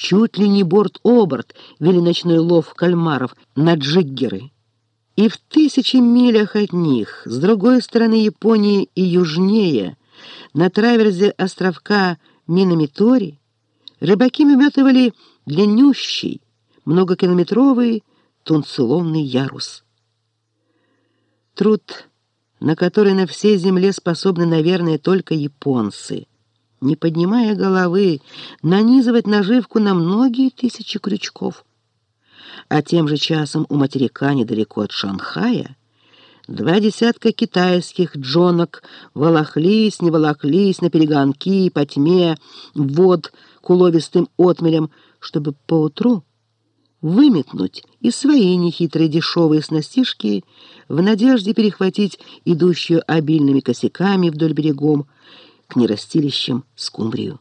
чуть ли не борт-оборт вели ночной лов кальмаров на джиггеры. И в 1000 милях от них, с другой стороны Японии и южнее, на траверзе островка Минамитори, рыбаки выметывали длиннющий, многокилометровый тунцеловный ярус. Труд, на который на всей земле способны, наверное, только японцы, не поднимая головы, нанизывать наживку на многие тысячи крючков. А тем же часом у материка, недалеко от Шанхая, 20 китайских джонок волоклись, не волоклись на перегонки по тьме вод к уловистым отмелям, чтобы поутру выметнуть и свои нехитрые дешевые снастишки в надежде перехватить идущую обильными косяками вдоль берегом к нерастилищам скумбрию.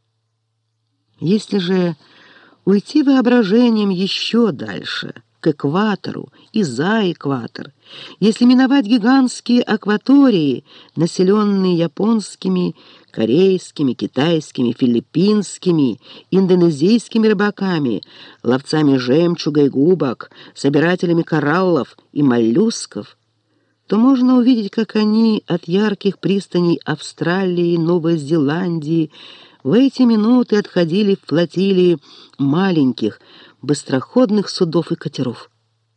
Если же уйти воображением еще дальше, к экватору и за экватор, если миновать гигантские акватории, населенные японскими, корейскими, китайскими, филиппинскими, индонезийскими рыбаками, ловцами жемчуга и губок, собирателями кораллов и моллюсков, то можно увидеть, как они от ярких пристаней Австралии, Новой Зеландии в эти минуты отходили в флотилии маленьких, быстроходных судов и катеров.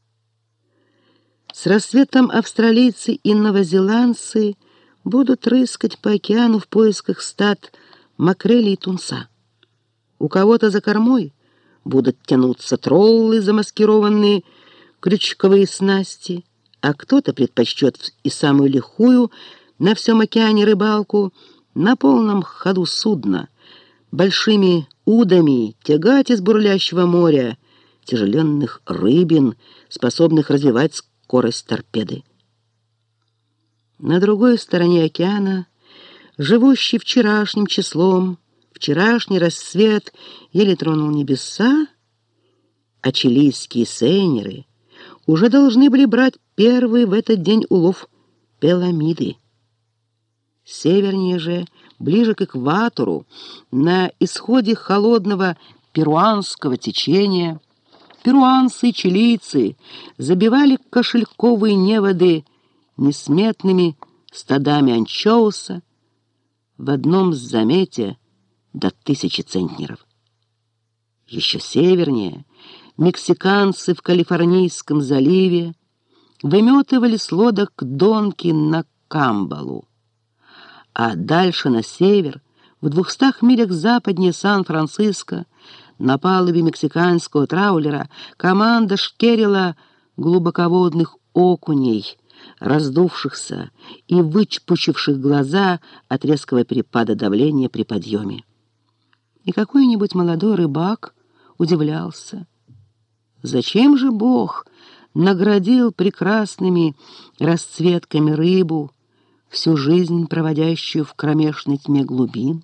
С рассветом австралийцы и новозеландцы будут рыскать по океану в поисках стад макрели и тунца. У кого-то за кормой будут тянуться троллы, замаскированные крючковые снасти, а кто-то предпочтет и самую лихую на всем океане рыбалку на полном ходу судна, большими удами тягать из бурлящего моря тяжеленных рыбин, способных развивать скорость торпеды. На другой стороне океана, живущий вчерашним числом, вчерашний рассвет еле тронул небеса, а чилийские сейнеры уже должны были брать первый в этот день улов пеламиды. Севернее же, ближе к экватору, на исходе холодного перуанского течения, перуанцы и чилийцы забивали кошельковые неводы несметными стадами анчоуса, в одном замете до 1000 центнеров. Еще севернее мексиканцы в Калифорнийском заливе выметывали с лодок донки на камбалу, а дальше на север, в 200 милях западнее Сан-Франциско, на палубе мексиканского траулера команда шкерила глубоководных окуней, раздувшихся и вычпучивших глаза от резкого перепада давления при подъеме. И какой-нибудь молодой рыбак удивлялся, зачем же Бог наградил прекрасными расцветками рыбу, всю жизнь проводящую в кромешной тьме глубин.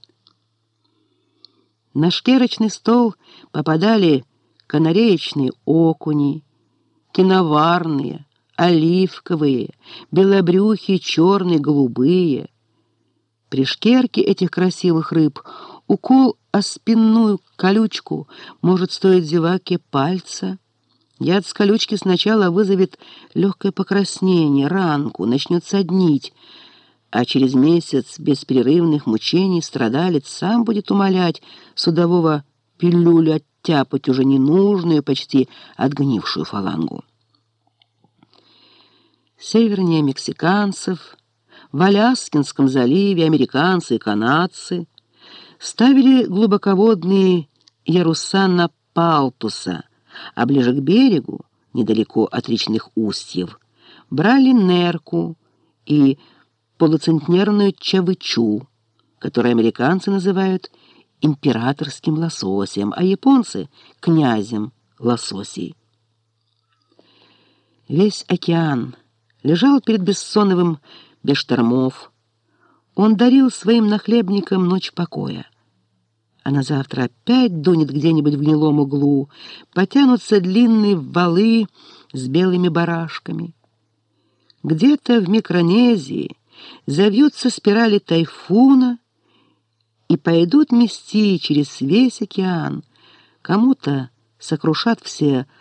На шкерочный стол попадали канареечные окуни, киноварные, оливковые, белобрюхие, черные, голубые. При шкерке этих красивых рыб укол о спинную колючку может стоить зеваке пальца. Яд с колючки сначала вызовет легкое покраснение, ранку, начнет соднить, а через месяц беспрерывных мучений страдалец сам будет умолять судового пилюлю оттяпать уже ненужную, почти отгнившую фалангу. Севернее мексиканцев, в Аляскинском заливе американцы и канадцы ставили глубоководные яруса на палтуса, а ближе к берегу, недалеко от речных устьев, брали нерку и полуцентнерную чавычу, которую американцы называют императорским лососем, а японцы — князем лососей. Весь океан лежал перед Бессоновым без штормов. Он дарил своим нахлебникам ночь покоя. А на завтра опять дунет где-нибудь в гнилом углу, потянутся длинные валы с белыми барашками. Где-то в Микронезии завьются спирали тайфуна и пойдут мести через весь океан, Кому-то сокрушат все